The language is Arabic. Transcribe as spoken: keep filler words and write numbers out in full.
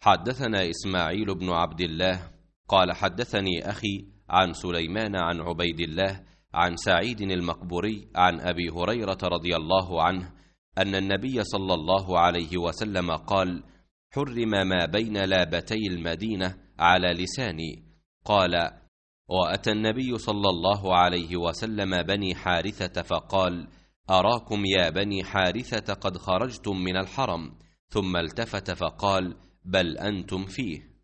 حدثنا إسماعيل بن عبد الله قال حدثني أخي عن سليمان عن عبيد الله عن سعيد المقبوري عن أبي هريرة رضي الله عنه أن النبي صلى الله عليه وسلم قال: حرم ما بين لابتي المدينة على لساني. قال: وأتى النبي صلى الله عليه وسلم بني حارثة فقال: أراكم يا بني حارثة قد خرجتم من الحرم. ثم التفت فقال: بل أنتم فيه.